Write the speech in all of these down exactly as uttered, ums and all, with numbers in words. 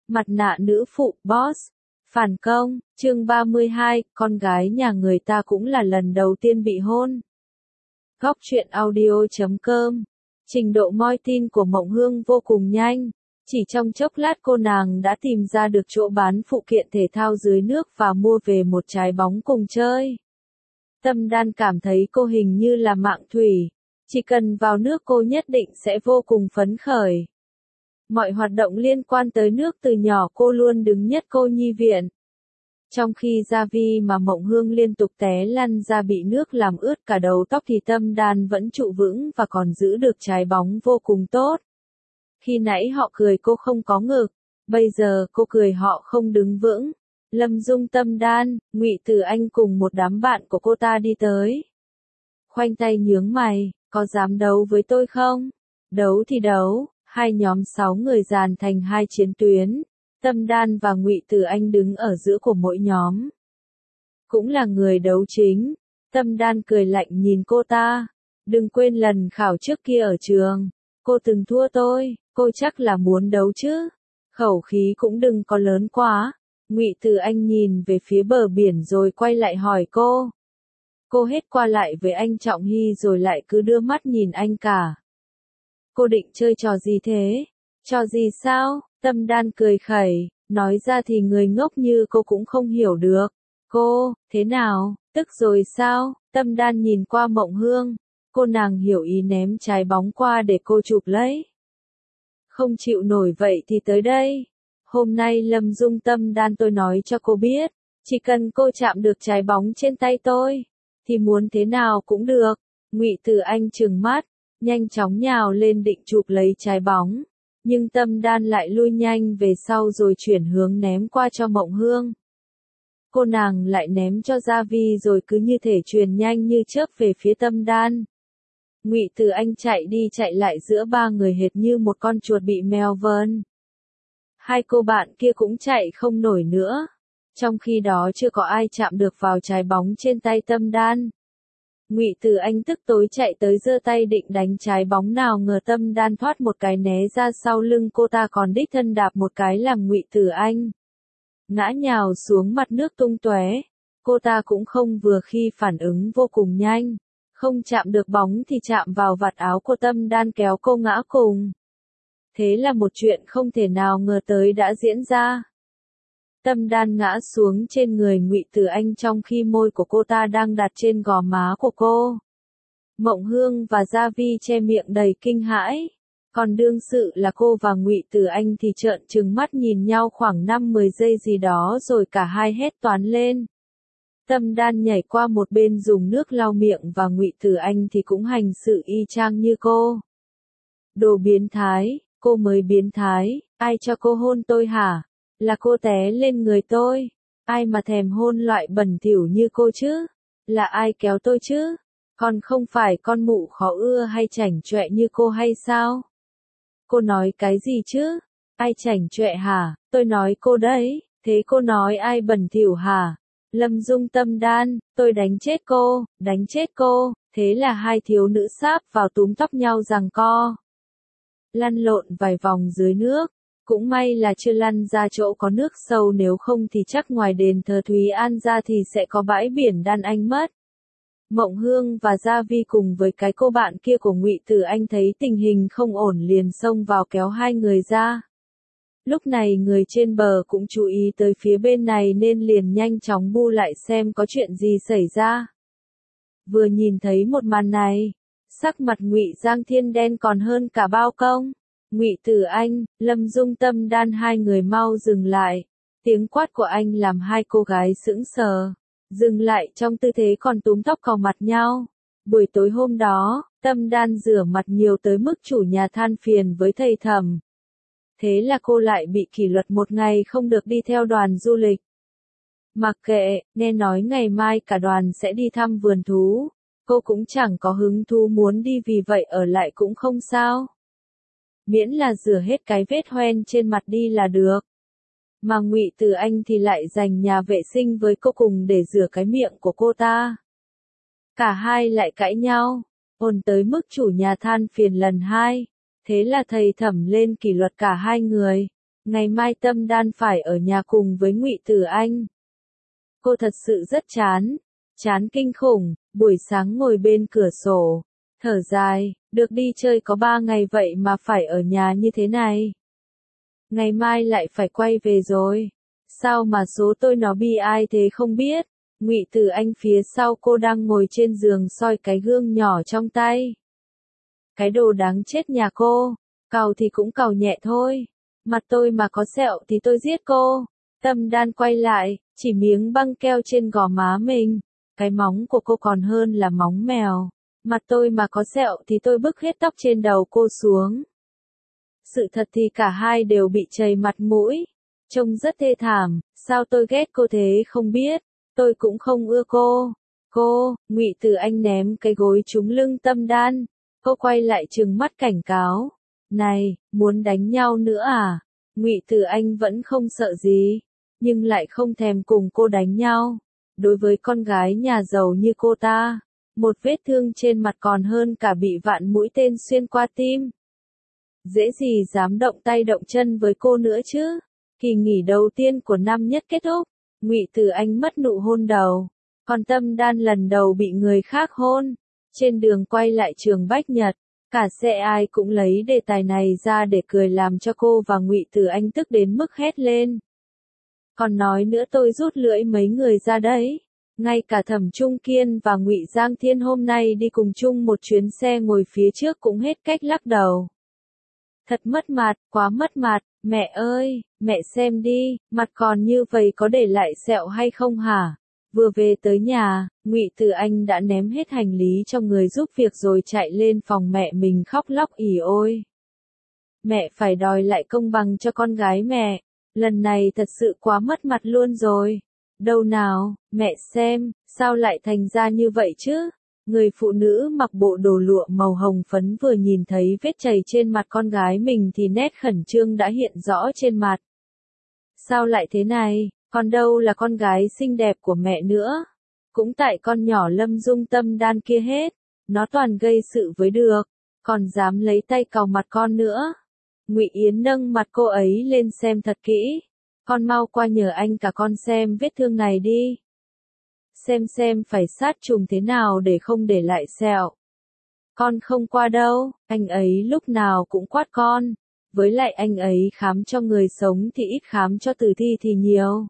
Mặt nạ nữ phụ, boss. Phản công, chương ba mươi hai, con gái nhà người ta cũng là lần đầu tiên bị hôn. Góc truyện audio chấm com. Trình độ moi tin của Mộng Hương vô cùng nhanh. Chỉ trong chốc lát cô nàng đã tìm ra được chỗ bán phụ kiện thể thao dưới nước và mua về một trái bóng cùng chơi. Tâm Đan cảm thấy cô hình như là mạng thủy. Chỉ cần vào nước cô nhất định sẽ vô cùng phấn khởi. Mọi hoạt động liên quan tới nước từ nhỏ cô luôn đứng nhất cô nhi viện. Trong khi Gia Vi mà Mộng Hương liên tục té lăn ra bị nước làm ướt cả đầu tóc thì Tâm Đan vẫn trụ vững và còn giữ được trái bóng vô cùng tốt. Khi nãy họ cười cô không có ngực, bây giờ cô cười họ không đứng vững. Lâm Dung, Tâm Đan, Ngụy Tử Anh cùng một đám bạn của cô ta đi tới. Khoanh tay nhướng mày, có dám đấu với tôi không? Đấu thì đấu. Hai nhóm sáu người dàn thành hai chiến tuyến, Tâm Đan và Ngụy Tử Anh đứng ở giữa của mỗi nhóm. Cũng là người đấu chính, Tâm Đan cười lạnh nhìn cô ta, đừng quên lần khảo trước kia ở trường, cô từng thua tôi, cô chắc là muốn đấu chứ, khẩu khí cũng đừng có lớn quá. Ngụy Tử Anh nhìn về phía bờ biển rồi quay lại hỏi cô. Cô hết qua lại với anh Trọng Hy rồi lại cứ đưa mắt nhìn anh cả. Cô định chơi trò gì thế? Trò gì sao? Tâm Đan cười khẩy, nói ra thì người ngốc như cô cũng không hiểu được. Cô, thế nào, tức rồi sao? Tâm Đan nhìn qua Mộng Hương, cô nàng hiểu ý ném trái bóng qua để cô chụp lấy. Không chịu nổi vậy thì tới đây. Hôm nay Lâm Dung, Tâm Đan tôi nói cho cô biết, chỉ cần cô chạm được trái bóng trên tay tôi, thì muốn thế nào cũng được. Ngụy Tử Anh trừng mắt, nhanh chóng nhào lên định chụp lấy trái bóng, nhưng Tâm Đan lại lui nhanh về sau rồi chuyển hướng ném qua cho Mộng Hương. Cô nàng lại ném cho Gia Vi rồi cứ như thể truyền nhanh như chớp về phía Tâm Đan. Ngụy Tử Anh chạy đi chạy lại giữa ba người hệt như một con chuột bị mèo vờn. Hai cô bạn kia cũng chạy không nổi nữa, trong khi đó chưa có ai chạm được vào trái bóng trên tay Tâm Đan. Ngụy Tử Anh tức tối chạy tới giơ tay định đánh trái bóng, nào ngờ Tâm Đan thoát một cái né ra sau lưng cô ta còn đích thân đạp một cái làm Ngụy Tử Anh ngã nhào xuống mặt nước tung tóe. Cô ta cũng không vừa khi phản ứng vô cùng nhanh, không chạm được bóng thì chạm vào vạt áo của Tâm Đan kéo cô ngã cùng. Thế là một chuyện không thể nào ngờ tới đã diễn ra. Tâm Đan ngã xuống trên người Ngụy Tử Anh trong khi môi của cô ta đang đặt trên gò má của cô. Mộng Hương và Gia Vi che miệng đầy kinh hãi, còn đương sự là cô và Ngụy Tử Anh thì trợn trừng mắt nhìn nhau khoảng năm mười giây gì đó rồi cả hai hét toáng lên. Tâm Đan nhảy qua một bên dùng nước lau miệng và Ngụy Tử Anh thì cũng hành sự y chang như cô. Đồ biến thái, cô mới biến thái, ai cho cô hôn tôi hả? Là cô té lên người tôi. Ai mà thèm hôn loại bẩn thỉu như cô chứ? Là ai kéo tôi chứ? Còn không phải con mụ khó ưa hay chảnh chọe như cô hay sao? Cô nói cái gì chứ? Ai chảnh chọe hả? Tôi nói cô đấy. Thế cô nói ai bẩn thỉu hả? Lâm Dung, Tâm Đan, tôi đánh chết cô, đánh chết cô. Thế là hai thiếu nữ sáp vào túm tóc nhau giằng co. Lăn lộn vài vòng dưới nước. Cũng may là chưa lăn ra chỗ có nước sâu, nếu không thì chắc ngoài đền thờ Thúy An ra thì sẽ có bãi biển Đan Anh mất. Mộng Hương và Gia Vi cùng với cái cô bạn kia của Ngụy Tử Anh thấy tình hình không ổn liền xông vào kéo hai người ra. Lúc này người trên bờ cũng chú ý tới phía bên này nên liền nhanh chóng bu lại xem có chuyện gì xảy ra. Vừa nhìn thấy một màn này, sắc mặt Ngụy Giang Thiên đen còn hơn cả bao công. Ngụy Tử Anh, Lâm Dung, Tâm Đan hai người mau dừng lại. Tiếng quát của anh làm hai cô gái sững sờ, dừng lại trong tư thế còn túm tóc cò mặt nhau. Buổi tối hôm đó, Tâm Đan rửa mặt nhiều tới mức chủ nhà than phiền với thầy Thẩm. Thế là cô lại bị kỷ luật một ngày không được đi theo đoàn du lịch. Mặc kệ, nghe nói ngày mai cả đoàn sẽ đi thăm vườn thú, cô cũng chẳng có hứng thú muốn đi, vì vậy ở lại cũng không sao. Miễn là rửa hết cái vết hoen trên mặt đi là được. Mà Ngụy Tử Anh thì lại dành nhà vệ sinh với cô cùng để rửa cái miệng của cô ta. Cả hai lại cãi nhau, ồn tới mức chủ nhà than phiền lần hai. Thế là thầy Thẩm lên kỷ luật cả hai người. Ngày mai Tâm Đan phải ở nhà cùng với Ngụy Tử Anh. Cô thật sự rất chán, chán kinh khủng, buổi sáng ngồi bên cửa sổ, thở dài, được đi chơi có ba ngày vậy mà phải ở nhà như thế này. Ngày mai lại phải quay về rồi. Sao mà số tôi nó bi ai thế không biết. Ngụy Tử Anh phía sau cô đang ngồi trên giường soi cái gương nhỏ trong tay. Cái đồ đáng chết nhà cô, cào thì cũng cào nhẹ thôi. Mặt tôi mà có sẹo thì tôi giết cô. Tâm Đan quay lại, chỉ miếng băng keo trên gò má mình. Cái móng của cô còn hơn là móng mèo. Mặt tôi mà có sẹo thì tôi bứt hết tóc trên đầu cô xuống. Sự thật thì cả hai đều bị chảy mặt mũi. Trông rất thê thảm, sao tôi ghét cô thế không biết. Tôi cũng không ưa cô. Cô, Ngụy Tử Anh ném cái gối trúng lưng Tâm Đan. Cô quay lại trừng mắt cảnh cáo. Này, muốn đánh nhau nữa à? Ngụy Tử Anh vẫn không sợ gì, nhưng lại không thèm cùng cô đánh nhau. Đối với con gái nhà giàu như cô ta, một vết thương trên mặt còn hơn cả bị vạn mũi tên xuyên qua tim. Dễ gì dám động tay động chân với cô nữa chứ? Kỳ nghỉ đầu tiên của năm nhất kết thúc, Ngụy Tử Anh mất nụ hôn đầu, còn Tâm Đan lần đầu bị người khác hôn. Trên đường quay lại trường Bách Nhật, cả xe ai cũng lấy đề tài này ra để cười làm cho cô và Ngụy Tử Anh tức đến mức hét lên. Còn nói nữa tôi rút lưỡi mấy người ra đấy. Ngay cả Thẩm Trung Kiên và Ngụy Giang Thiên hôm nay đi cùng chung một chuyến xe ngồi phía trước cũng hết cách lắc đầu. Thật mất mặt, quá mất mặt, mẹ ơi, mẹ xem đi, mặt còn như vậy có để lại sẹo hay không hả? Vừa về tới nhà, Ngụy Tử Anh đã ném hết hành lý cho người giúp việc rồi chạy lên phòng mẹ mình khóc lóc ỉ ôi. Mẹ phải đòi lại công bằng cho con gái mẹ, lần này thật sự quá mất mặt luôn rồi. Đâu nào, mẹ xem, sao lại thành ra như vậy chứ? Người phụ nữ mặc bộ đồ lụa màu hồng phấn vừa nhìn thấy vết chảy trên mặt con gái mình thì nét khẩn trương đã hiện rõ trên mặt. Sao lại thế này, còn đâu là con gái xinh đẹp của mẹ nữa. Cũng tại con nhỏ Lâm Dung Tâm Đan kia hết, nó toàn gây sự với được, còn dám lấy tay cào mặt con nữa. Ngụy Yến nâng mặt cô ấy lên xem thật kỹ. Con mau qua nhờ anh cả con xem vết thương này đi. Xem xem phải sát trùng thế nào để không để lại sẹo. Con không qua đâu, anh ấy lúc nào cũng quát con. Với lại anh ấy khám cho người sống thì ít khám cho tử thi thì nhiều.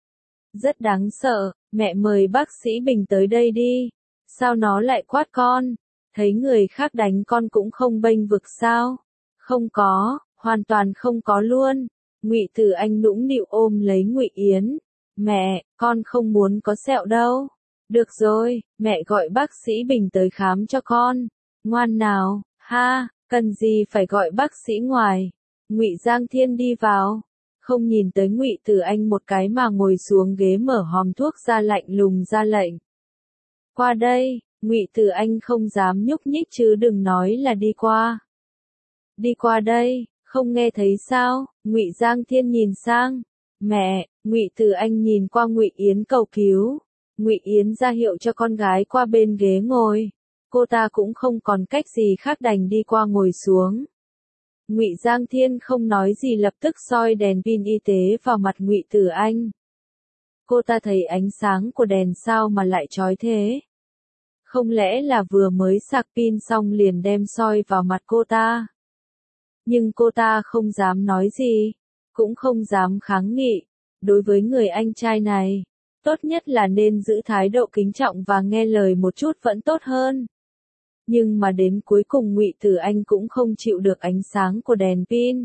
Rất đáng sợ, mẹ mời bác sĩ Bình tới đây đi. Sao nó lại quát con? Thấy người khác đánh con cũng không bênh vực sao? Không có, hoàn toàn không có luôn. Ngụy Tử Anh nũng nịu ôm lấy Ngụy Yến. Mẹ, con không muốn có sẹo đâu. Được rồi, mẹ gọi bác sĩ Bình tới khám cho con. Ngoan nào, ha, cần gì phải gọi bác sĩ ngoài. Ngụy Giang Thiên đi vào, không nhìn tới Ngụy Tử Anh một cái mà ngồi xuống ghế mở hòm thuốc ra lạnh lùng ra lệnh. Qua đây, Ngụy Tử Anh không dám nhúc nhích chứ đừng nói là đi qua. Đi qua đây, không nghe thấy sao? Ngụy Giang Thiên nhìn sang. Mẹ, Ngụy Tử Anh nhìn qua Ngụy Yến cầu cứu. Ngụy Yến ra hiệu cho con gái qua bên ghế ngồi. Cô ta cũng không còn cách gì khác đành đi qua ngồi xuống. Ngụy Giang Thiên không nói gì lập tức soi đèn pin y tế vào mặt Ngụy Tử Anh. Cô ta thấy ánh sáng của đèn sao mà lại chói thế? Không lẽ là vừa mới sạc pin xong liền đem soi vào mặt cô ta? Nhưng cô ta không dám nói gì, cũng không dám kháng nghị. Đối với người anh trai này, tốt nhất là nên giữ thái độ kính trọng và nghe lời một chút vẫn tốt hơn. Nhưng mà đến cuối cùng Ngụy Tử Anh cũng không chịu được ánh sáng của đèn pin.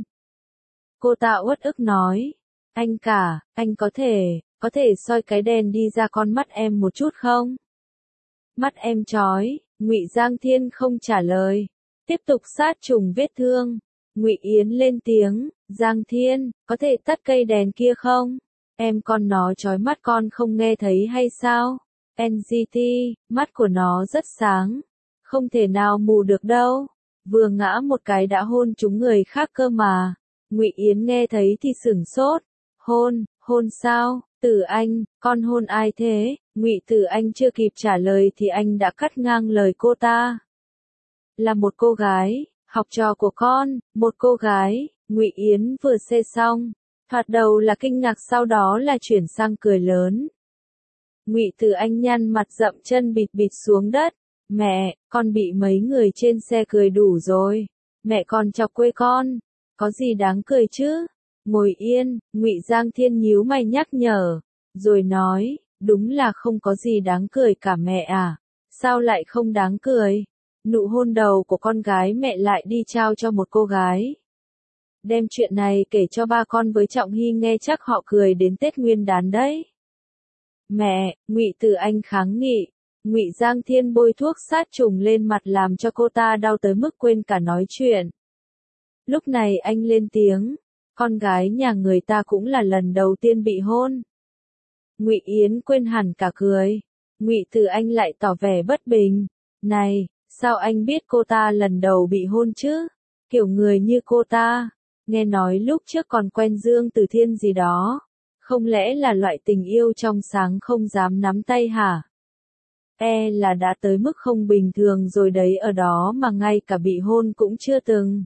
Cô ta uất ức nói, anh cả, anh có thể, có thể soi cái đèn đi ra con mắt em một chút không? Mắt em chói, Ngụy Giang Thiên không trả lời, tiếp tục sát trùng vết thương. Ngụy Yến lên tiếng, Giang Thiên, có thể tắt cây đèn kia không? Em con nó chói mắt con không nghe thấy hay sao? en giê tê, mắt của nó rất sáng. Không thể nào mù được đâu. Vừa ngã một cái đã hôn trúng người khác cơ mà. Ngụy Yến nghe thấy thì sửng sốt. Hôn, hôn sao? Tử Anh, con hôn ai thế? Ngụy Tử Anh chưa kịp trả lời thì anh đã cắt ngang lời cô ta. Là một cô gái, học trò của con, một cô gái. Ngụy Yến vừa xê xong, thoạt đầu là kinh ngạc sau đó là chuyển sang cười lớn. Ngụy Từ Anh nhăn mặt dậm chân bịt bịt xuống đất. Mẹ, con bị mấy người trên xe cười đủ rồi. Mẹ còn chọc quê con. Có gì đáng cười chứ? Ngồi yên, Ngụy Giang Thiên nhíu mày nhắc nhở. Rồi nói, đúng là không có gì đáng cười cả mẹ à. Sao lại không đáng cười? Nụ hôn đầu của con gái mẹ lại đi trao cho một cô gái. Đem chuyện này kể cho ba con với Trọng Hy nghe chắc họ cười đến Tết Nguyên Đán đấy. Mẹ, Ngụy Từ Anh kháng nghị. Ngụy Giang Thiên bôi thuốc sát trùng lên mặt làm cho cô ta đau tới mức quên cả nói chuyện. Lúc này anh lên tiếng, con gái nhà người ta cũng là lần đầu tiên bị hôn. Ngụy Yến quên hẳn cả cười. Ngụy Từ Anh lại tỏ vẻ bất bình. Này, sao anh biết cô ta lần đầu bị hôn chứ? Kiểu người như cô ta, nghe nói lúc trước còn quen Dương Từ Thiên gì đó. Không lẽ là loại tình yêu trong sáng không dám nắm tay hả? E là đã tới mức không bình thường rồi đấy, ở đó mà ngay cả bị hôn cũng chưa từng.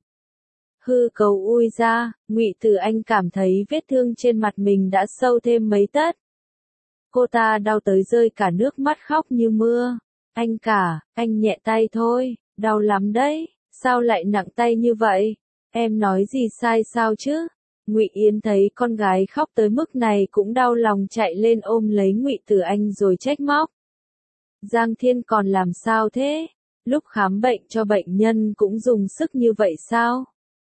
Hư cầu ui ra, Ngụy Từ Anh cảm thấy vết thương trên mặt mình đã sâu thêm mấy tấc. Cô ta đau tới rơi cả nước mắt khóc như mưa. Anh cả, anh nhẹ tay thôi, đau lắm đấy, sao lại nặng tay như vậy? Em nói gì sai sao chứ? Ngụy Yến thấy con gái khóc tới mức này cũng đau lòng chạy lên ôm lấy Ngụy Từ Anh rồi trách móc. Giang Thiên còn làm sao thế? Lúc khám bệnh cho bệnh nhân cũng dùng sức như vậy sao?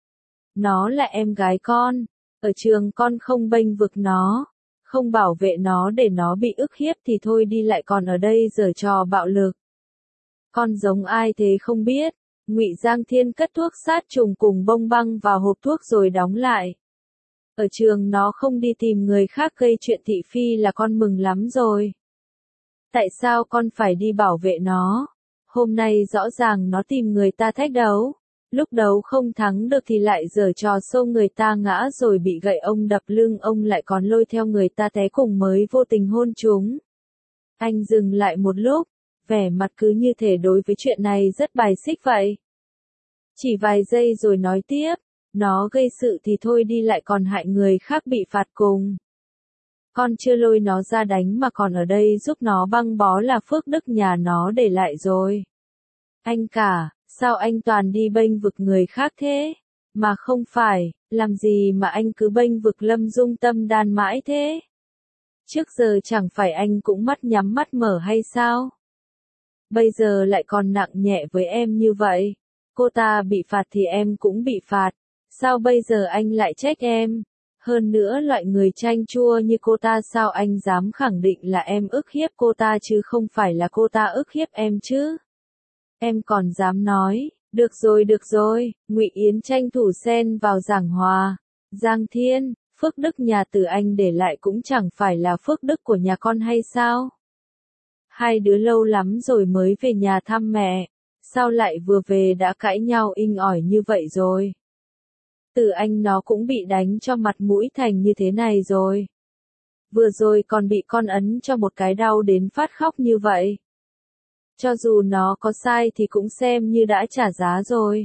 Nó là em gái con, ở trường con không bênh vực nó, không bảo vệ nó để nó bị ức hiếp thì thôi đi lại còn ở đây giở trò bạo lực. Con giống ai thế không biết? Ngụy Giang Thiên cất thuốc sát trùng cùng bông băng vào hộp thuốc rồi đóng lại. Ở trường nó không đi tìm người khác gây chuyện thị phi là con mừng lắm rồi. Tại sao con phải đi bảo vệ nó? Hôm nay rõ ràng nó tìm người ta thách đấu. Lúc đấu không thắng được thì lại giở trò xô người ta ngã rồi bị gậy ông đập lưng ông lại còn lôi theo người ta té cùng mới vô tình hôn chúng. Anh dừng lại một lúc, vẻ mặt cứ như thể đối với chuyện này rất bài xích vậy. Chỉ vài giây rồi nói tiếp, nó gây sự thì thôi đi lại còn hại người khác bị phạt cùng. Con chưa lôi nó ra đánh mà còn ở đây giúp nó băng bó là phước đức nhà nó để lại rồi. Anh cả, sao anh toàn đi bênh vực người khác thế? Mà không phải, làm gì mà anh cứ bênh vực Lâm Dung Tâm Đan mãi thế? Trước giờ chẳng phải anh cũng mắt nhắm mắt mở hay sao? Bây giờ lại còn nặng nhẹ với em như vậy. Cô ta bị phạt thì em cũng bị phạt. Sao bây giờ anh lại trách em? Hơn nữa loại người chanh chua như cô ta sao anh dám khẳng định là em ức hiếp cô ta chứ không phải là cô ta ức hiếp em chứ? Em còn dám nói, được rồi được rồi, Ngụy Yến tranh thủ xen vào giảng hòa. Giang Thiên, phước đức nhà Từ Anh để lại cũng chẳng phải là phước đức của nhà con hay sao? Hai đứa lâu lắm rồi mới về nhà thăm mẹ, sao lại vừa về đã cãi nhau inh ỏi như vậy rồi? Từ Anh nó cũng bị đánh cho mặt mũi thành như thế này rồi. Vừa rồi còn bị con ấn cho một cái đau đến phát khóc như vậy. Cho dù nó có sai thì cũng xem như đã trả giá rồi.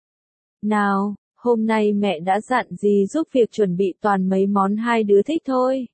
Nào, hôm nay mẹ đã dặn gì giúp việc chuẩn bị toàn mấy món hai đứa thích thôi.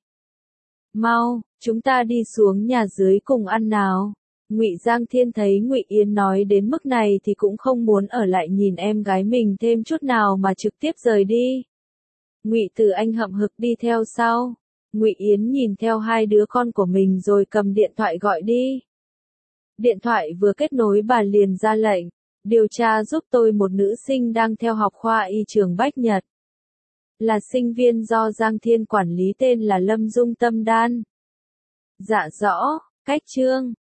Mau, chúng ta đi xuống nhà dưới cùng ăn nào. Ngụy Giang Thiên thấy Ngụy Yến nói đến mức này thì cũng không muốn ở lại nhìn em gái mình thêm chút nào mà trực tiếp rời đi. Ngụy Từ Anh hậm hực đi theo sau. Ngụy Yến nhìn theo hai đứa con của mình rồi cầm điện thoại gọi đi. Điện thoại vừa kết nối bà liền ra lệnh, điều tra giúp tôi một nữ sinh đang theo học khoa y trường Bách Nhật. Là sinh viên do Giang Thiên quản lý tên là Lâm Dung Tâm Đan. Dạ rõ, cách chương.